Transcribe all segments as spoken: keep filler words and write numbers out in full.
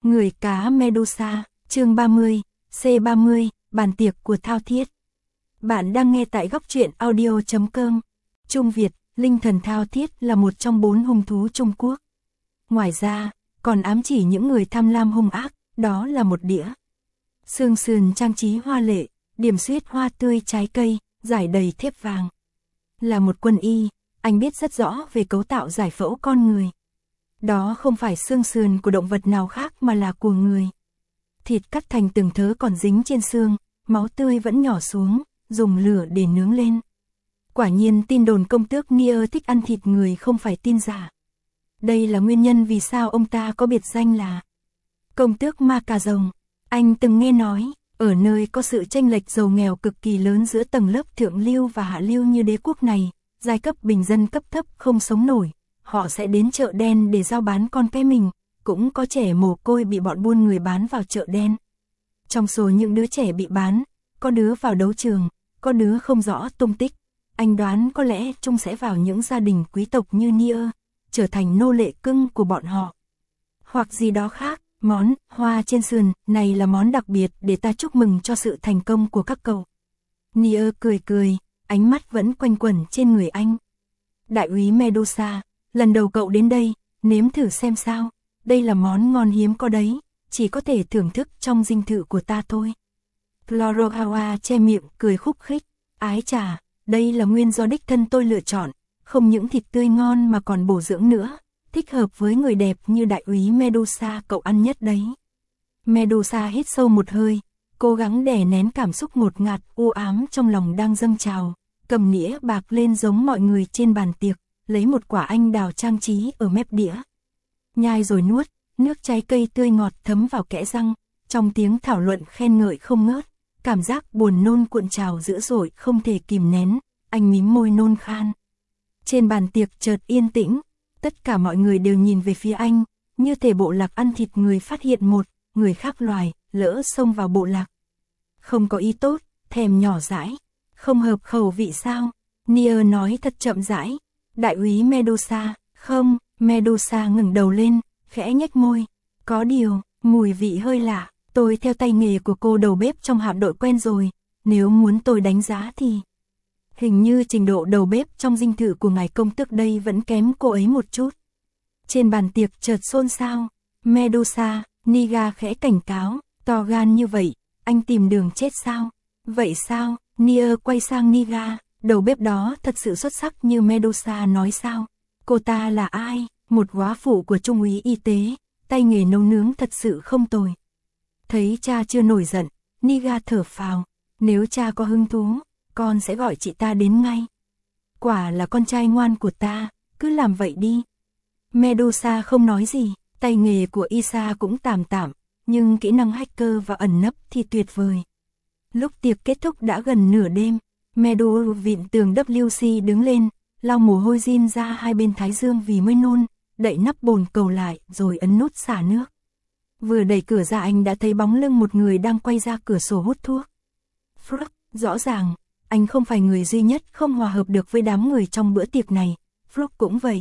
Người cá Medusa, chương ba mươi, C ba mươi, bàn tiệc của Thao Thiết. Bạn đang nghe tại góc truyện audio chấm com. Trung Việt, linh thần Thao Thiết là một trong bốn hung thú Trung Quốc. Ngoài ra, còn ám chỉ những người tham lam hung ác, đó là một đĩa xương sườn trang trí hoa lệ, điểm xuyết hoa tươi trái cây, giải đầy thép vàng. Là một quân y, anh biết rất rõ về cấu tạo giải phẫu con người. Đó không phải xương sườn của động vật nào khác mà là của người. Thịt cắt thành từng thớ còn dính trên xương, máu tươi vẫn nhỏ xuống, dùng lửa để nướng lên. Quả nhiên tin đồn công tước Nier thích ăn thịt người không phải tin giả. Đây là nguyên nhân vì sao ông ta có biệt danh là công tước ma cà rồng. Anh từng nghe nói, ở nơi có sự chênh lệch giàu nghèo cực kỳ lớn giữa tầng lớp thượng lưu và hạ lưu như đế quốc này, giai cấp bình dân cấp thấp không sống nổi, họ sẽ đến chợ đen để giao bán con cái mình, cũng có trẻ mồ côi bị bọn buôn người bán vào chợ đen. Trong số những đứa trẻ bị bán, có đứa vào đấu trường, có đứa không rõ tung tích. Anh đoán có lẽ chúng sẽ vào những gia đình quý tộc như Nier, trở thành nô lệ cưng của bọn họ. Hoặc gì đó khác, món hoa trên sườn này là món đặc biệt để ta chúc mừng cho sự thành công của các cậu. Nier cười cười, ánh mắt vẫn quanh quẩn trên người anh. Đại úy Medusa, lần đầu cậu đến đây, nếm thử xem sao, đây là món ngon hiếm có đấy, chỉ có thể thưởng thức trong dinh thự của ta thôi. Florohawa che miệng cười khúc khích, ái chà, đây là nguyên do đích thân tôi lựa chọn, không những thịt tươi ngon mà còn bổ dưỡng nữa, thích hợp với người đẹp như đại úy Medusa cậu ăn nhất đấy. Medusa hít sâu một hơi, cố gắng đè nén cảm xúc ngột ngạt u ám trong lòng đang dâng trào, cầm nĩa bạc lên giống mọi người trên bàn tiệc, lấy một quả anh đào trang trí ở mép đĩa. Nhai rồi nuốt, nước trái cây tươi ngọt thấm vào kẽ răng, trong tiếng thảo luận khen ngợi không ngớt, cảm giác buồn nôn cuộn trào dữ dội không thể kìm nén, anh mím môi nôn khan. Trên bàn tiệc chợt yên tĩnh, tất cả mọi người đều nhìn về phía anh, như thể bộ lạc ăn thịt người phát hiện một người khác loài, lỡ xông vào bộ lạc. Không có ý tốt, thèm nhỏ dãi, không hợp khẩu vị sao? Nier nói thật chậm rãi. Đại úy Medusa, không, Medusa ngẩng đầu lên, khẽ nhếch môi. Có điều, mùi vị hơi lạ, tôi theo tay nghề của cô đầu bếp trong hạm đội quen rồi, nếu muốn tôi đánh giá thì... Hình như trình độ đầu bếp trong dinh thự của ngài công tước đây vẫn kém cô ấy một chút. Trên bàn tiệc chợt xôn xao, Medusa, Niga khẽ cảnh cáo, to gan như vậy, anh tìm đường chết sao? Vậy sao? Nier quay sang Niga, đầu bếp đó thật sự xuất sắc như Medusa nói sao? Cô ta là ai? Một góa phụ của trung úy y tế, tay nghề nấu nướng thật sự không tồi. Thấy cha chưa nổi giận, Niga thở phào, nếu cha có hứng thú, con sẽ gọi chị ta đến ngay. Quả là con trai ngoan của ta, cứ làm vậy đi. Medusa không nói gì, tay nghề của Isa cũng tạm tạm, nhưng kỹ năng hacker và ẩn nấp thì tuyệt vời. Lúc tiệc kết thúc đã gần nửa đêm, Medu vịn tường vê xê đứng lên, lau mồ hôi rin ra hai bên thái dương vì mới nôn, đậy nắp bồn cầu lại rồi ấn nút xả nước. Vừa đẩy cửa ra anh đã thấy bóng lưng một người đang quay ra cửa sổ hút thuốc. Phúc, rõ ràng, anh không phải người duy nhất không hòa hợp được với đám người trong bữa tiệc này, Phúc cũng vậy.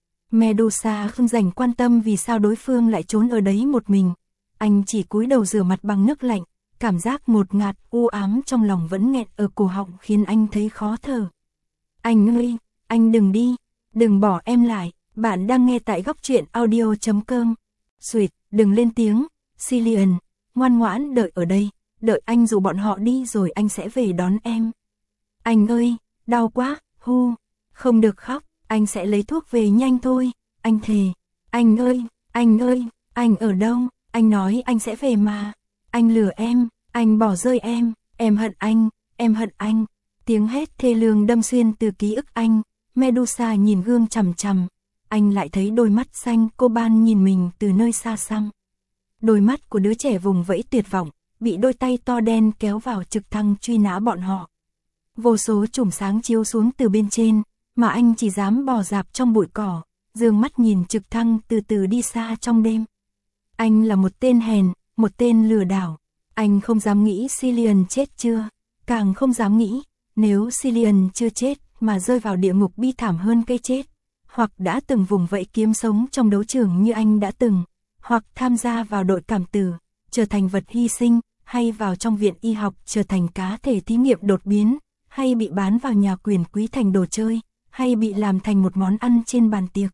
Medusa không dành quan tâm vì sao đối phương lại trốn ở đấy một mình, anh chỉ cúi đầu rửa mặt bằng nước lạnh, cảm giác ngột ngạt u ám trong lòng vẫn nghẹn ở cổ họng khiến anh thấy khó thở. Anh ơi, anh đừng đi, đừng bỏ em lại, bạn đang nghe tại góc truyện audio chấm com. Sweet, đừng lên tiếng, Cillian, ngoan ngoãn đợi ở đây, đợi anh dụ bọn họ đi rồi anh sẽ về đón em. Anh ơi, đau quá, hu, không được khóc, anh sẽ lấy thuốc về nhanh thôi, anh thề. Anh ơi, anh ơi, anh ở đâu, anh nói anh sẽ về mà, anh lừa em, anh bỏ rơi em, em hận anh, em hận anh. Tiếng hét thê lương đâm xuyên từ ký ức anh, Medusa nhìn gương chằm chằm, anh lại thấy đôi mắt xanh coban nhìn mình từ nơi xa xăm. Đôi mắt của đứa trẻ vùng vẫy tuyệt vọng, bị đôi tay to đen kéo vào trực thăng truy nã bọn họ. Vô số chùm sáng chiếu xuống từ bên trên, mà anh chỉ dám bò rạp trong bụi cỏ, dương mắt nhìn trực thăng từ từ đi xa trong đêm. Anh là một tên hèn, một tên lừa đảo. Anh không dám nghĩ Cillian chết chưa, càng không dám nghĩ, nếu Cillian chưa chết mà rơi vào địa ngục bi thảm hơn cái chết, hoặc đã từng vùng vẫy kiếm sống trong đấu trường như anh đã từng, hoặc tham gia vào đội cảm tử, trở thành vật hy sinh, hay vào trong viện y học trở thành cá thể thí nghiệm đột biến, hay bị bán vào nhà quyền quý thành đồ chơi, hay bị làm thành một món ăn trên bàn tiệc.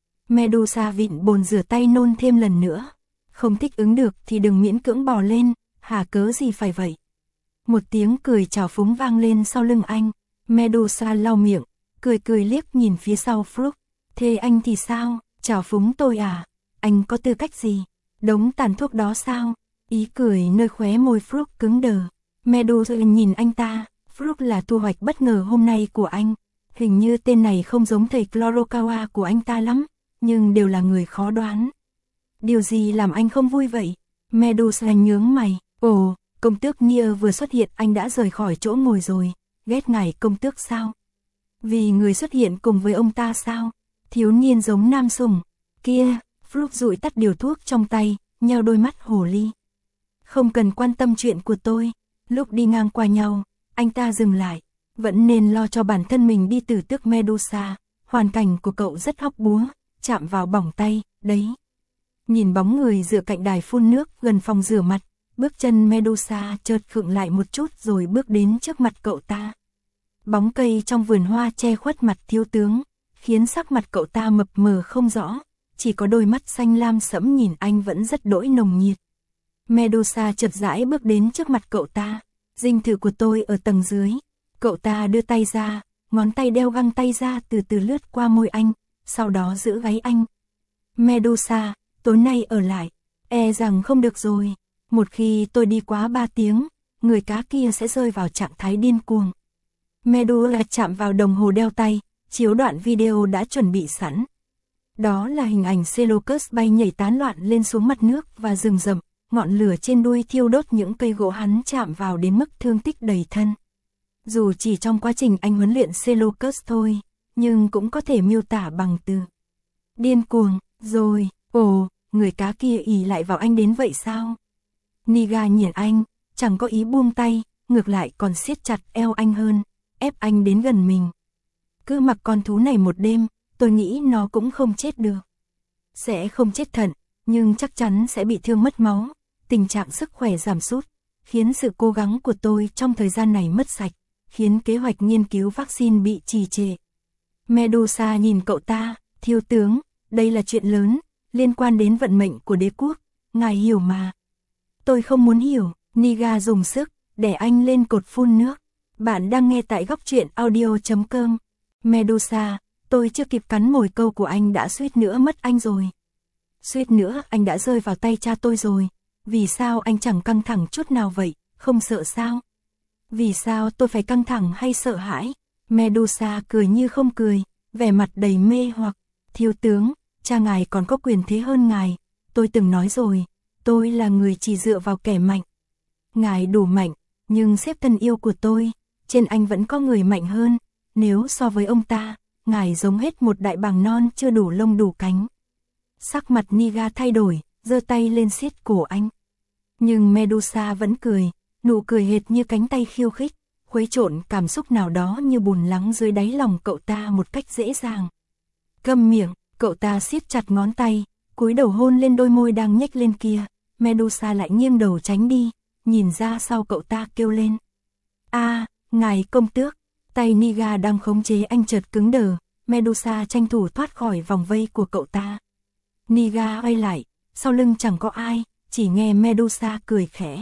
Medusa vịn bồn rửa tay nôn thêm lần nữa. Không thích ứng được thì đừng miễn cưỡng bò lên, hả cớ gì phải vậy. Một tiếng cười trào phúng vang lên sau lưng anh. Medusa lau miệng, cười cười liếc nhìn phía sau Frog. Thế anh thì sao, trào phúng tôi à? Anh có tư cách gì? Đống tàn thuốc đó sao? Ý cười nơi khóe môi Frog cứng đờ. Medusa nhìn anh ta. Frog là thu hoạch bất ngờ hôm nay của anh. Hình như tên này không giống thầy Chlorokawa của anh ta lắm, nhưng đều là người khó đoán. Điều gì làm anh không vui vậy? Medusa nhướng mày. Ồ, công tước Nier vừa xuất hiện anh đã rời khỏi chỗ ngồi rồi. Ghét ngài công tước sao? Vì người xuất hiện cùng với ông ta sao? Thiếu niên giống nam sủng. Kia, Frog dụi tắt điều thuốc trong tay, nheo đôi mắt hồ ly. Không cần quan tâm chuyện của tôi. Lúc đi ngang qua nhau, anh ta dừng lại. Vẫn nên lo cho bản thân mình đi từ tước Medusa. Hoàn cảnh của cậu rất hóc búa, chạm vào bỏng tay, đấy. Nhìn bóng người dựa cạnh đài phun nước gần phòng rửa mặt, bước chân Medusa chợt khựng lại một chút rồi bước đến trước mặt cậu ta. Bóng cây trong vườn hoa che khuất mặt thiếu tướng, khiến sắc mặt cậu ta mập mờ không rõ, chỉ có đôi mắt xanh lam sẫm nhìn anh vẫn rất đỗi nồng nhiệt. Medusa chợt rãi bước đến trước mặt cậu ta. Dinh thự của tôi ở tầng dưới. Cậu ta đưa tay ra, ngón tay đeo găng tay ra từ từ lướt qua môi anh, sau đó giữ gáy anh. Medusa, tối nay ở lại, e rằng không được rồi. Một khi tôi đi quá ba tiếng, người cá kia sẽ rơi vào trạng thái điên cuồng. Medusa chạm vào đồng hồ đeo tay, chiếu đoạn video đã chuẩn bị sẵn. Đó là hình ảnh Seleucus bay nhảy tán loạn lên xuống mặt nước và rừng rậm, ngọn lửa trên đuôi thiêu đốt những cây gỗ hắn chạm vào đến mức thương tích đầy thân. Dù chỉ trong quá trình anh huấn luyện Seleucus thôi, nhưng cũng có thể miêu tả bằng từ điên cuồng, rồi, ồ, người cá kia ỉ lại vào anh đến vậy sao? Niga nhìn anh, chẳng có ý buông tay, ngược lại còn siết chặt eo anh hơn, ép anh đến gần mình. Cứ mặc con thú này một đêm, tôi nghĩ nó cũng không chết được. Sẽ không chết thận, nhưng chắc chắn sẽ bị thương mất máu, tình trạng sức khỏe giảm sút, khiến sự cố gắng của tôi trong thời gian này mất sạch, khiến kế hoạch nghiên cứu vaccine bị trì trệ. Medusa nhìn cậu ta, thiếu tướng, đây là chuyện lớn, liên quan đến vận mệnh của đế quốc, ngài hiểu mà. Tôi không muốn hiểu, Niga dùng sức, để anh lên cột phun nước. Bạn đang nghe tại góc truyện audio chấm com. Medusa, tôi chưa kịp cắn mồi câu của anh đã suýt nữa mất anh rồi. Suýt nữa anh đã rơi vào tay cha tôi rồi. Vì sao anh chẳng căng thẳng chút nào vậy, không sợ sao? Vì sao tôi phải căng thẳng hay sợ hãi? Medusa cười như không cười, vẻ mặt đầy mê hoặc. Thiếu tướng, cha ngài còn có quyền thế hơn ngài. Tôi từng nói rồi, tôi là người chỉ dựa vào kẻ mạnh. Ngài đủ mạnh, nhưng xếp thân yêu của tôi, trên anh vẫn có người mạnh hơn. Nếu so với ông ta, ngài giống hết một đại bàng non chưa đủ lông đủ cánh. Sắc mặt Niga thay đổi, giơ tay lên siết cổ anh. Nhưng Medusa vẫn cười, nụ cười hệt như cánh tay khiêu khích, khuấy trộn cảm xúc nào đó như bùn lắng dưới đáy lòng cậu ta một cách dễ dàng. Câm miệng, cậu ta siết chặt ngón tay, cúi đầu hôn lên đôi môi đang nhếch lên kia. Medusa lại nghiêng đầu tránh đi, nhìn ra sau cậu ta kêu lên. A, ngài công tước. Tay Niga đang khống chế anh chợt cứng đờ, Medusa tranh thủ thoát khỏi vòng vây của cậu ta. Niga quay lại, sau lưng chẳng có ai, chỉ nghe Medusa cười khẽ.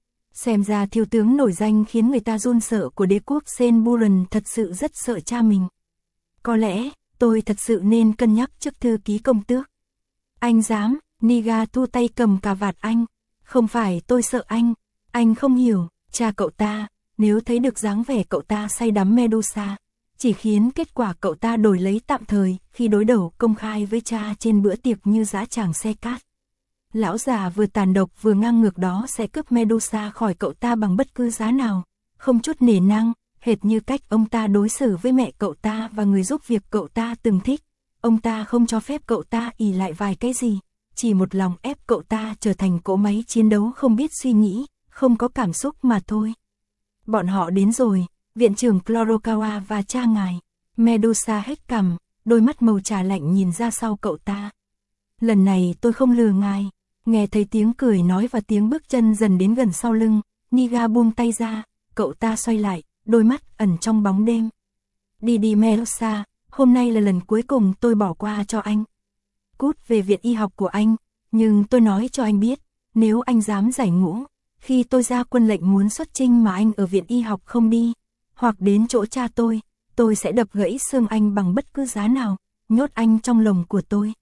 Xem ra thiếu tướng nổi danh khiến người ta run sợ của đế quốc Senburen thật sự rất sợ cha mình. Có lẽ, tôi thật sự nên cân nhắc trước thư ký công tước. Anh dám, Niga thu tay cầm cà vạt anh. Không phải tôi sợ anh, anh không hiểu, cha cậu ta, nếu thấy được dáng vẻ cậu ta say đắm Medusa, chỉ khiến kết quả cậu ta đổi lấy tạm thời khi đối đầu công khai với cha trên bữa tiệc như dã tràng xe cát. Lão già vừa tàn độc vừa ngang ngược đó sẽ cướp Medusa khỏi cậu ta bằng bất cứ giá nào, không chút nể nang, hệt như cách ông ta đối xử với mẹ cậu ta và người giúp việc cậu ta từng thích. Ông ta không cho phép cậu ta ỷ lại vài cái gì, chỉ một lòng ép cậu ta trở thành cỗ máy chiến đấu không biết suy nghĩ, không có cảm xúc mà thôi. Bọn họ đến rồi, viện trưởng Chlorokawa và cha ngài. Medusa hết cằm, đôi mắt màu trà lạnh nhìn ra sau cậu ta. Lần này tôi không lừa ngài. Nghe thấy tiếng cười nói và tiếng bước chân dần đến gần sau lưng, Niga buông tay ra, cậu ta xoay lại, đôi mắt ẩn trong bóng đêm. Đi đi Melosa, hôm nay là lần cuối cùng tôi bỏ qua cho anh. Cút về viện y học của anh, nhưng tôi nói cho anh biết, nếu anh dám giải ngũ, khi tôi ra quân lệnh muốn xuất chinh mà anh ở viện y học không đi, hoặc đến chỗ cha tôi, tôi sẽ đập gãy xương anh bằng bất cứ giá nào, nhốt anh trong lồng của tôi.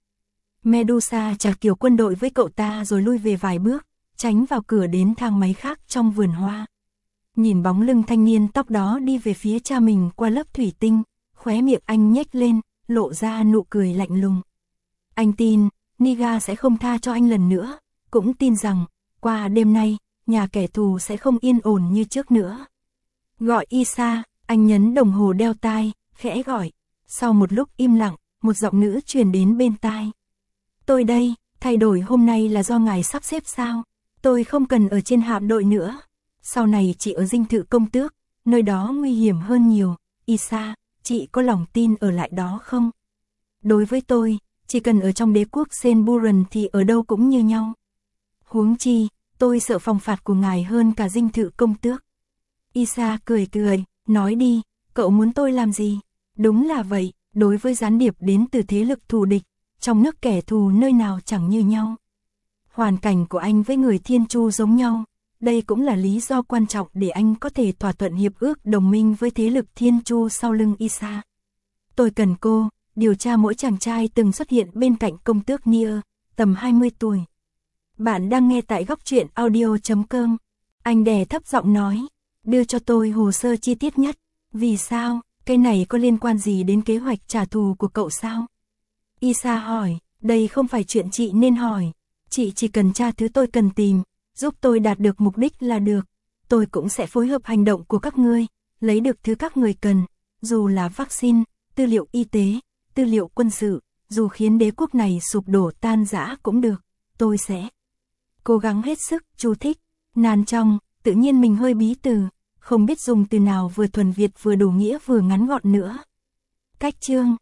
Medusa chào kiểu quân đội với cậu ta rồi lui về vài bước, tránh vào cửa đến thang máy khác trong vườn hoa. Nhìn bóng lưng thanh niên tóc đó đi về phía cha mình qua lớp thủy tinh, khóe miệng anh nhếch lên, lộ ra nụ cười lạnh lùng. Anh tin, Niga sẽ không tha cho anh lần nữa, cũng tin rằng, qua đêm nay, nhà kẻ thù sẽ không yên ổn như trước nữa. Gọi Isa, anh nhấn đồng hồ đeo tai, khẽ gọi. Sau một lúc im lặng, một giọng nữ truyền đến bên tai. Tôi đây, thay đổi hôm nay là do ngài sắp xếp sao? Tôi không cần ở trên hạm đội nữa. Sau này chị ở dinh thự công tước, nơi đó nguy hiểm hơn nhiều. Isa, chị có lòng tin ở lại đó không? Đối với tôi, chỉ cần ở trong đế quốc Senburan thì ở đâu cũng như nhau. Huống chi, tôi sợ phòng phạt của ngài hơn cả dinh thự công tước. Isa cười cười, nói đi, cậu muốn tôi làm gì? Đúng là vậy, đối với gián điệp đến từ thế lực thù địch, trong nước kẻ thù nơi nào chẳng như nhau. Hoàn cảnh của anh với người Thiên Chu giống nhau, đây cũng là lý do quan trọng để anh có thể thỏa thuận hiệp ước đồng minh với thế lực Thiên Chu sau lưng Isa. Tôi cần cô điều tra mỗi chàng trai từng xuất hiện bên cạnh công tước Nier, tầm hai mươi tuổi. Bạn đang nghe tại góc truyện audio chấm com. Anh đè thấp giọng nói, đưa cho tôi hồ sơ chi tiết nhất. Vì sao, cái này có liên quan gì đến kế hoạch trả thù của cậu sao? Isa hỏi, đây không phải chuyện chị nên hỏi. Chị chỉ cần tra thứ tôi cần tìm, giúp tôi đạt được mục đích là được. Tôi cũng sẽ phối hợp hành động của các ngươi, lấy được thứ các người cần, dù là vaccine, tư liệu y tế, tư liệu quân sự, dù khiến đế quốc này sụp đổ tan rã cũng được, tôi sẽ cố gắng hết sức. Chú thích, nan trong, tự nhiên mình hơi bí từ, không biết dùng từ nào vừa thuần Việt vừa đủ nghĩa vừa ngắn gọn nữa. Cách chương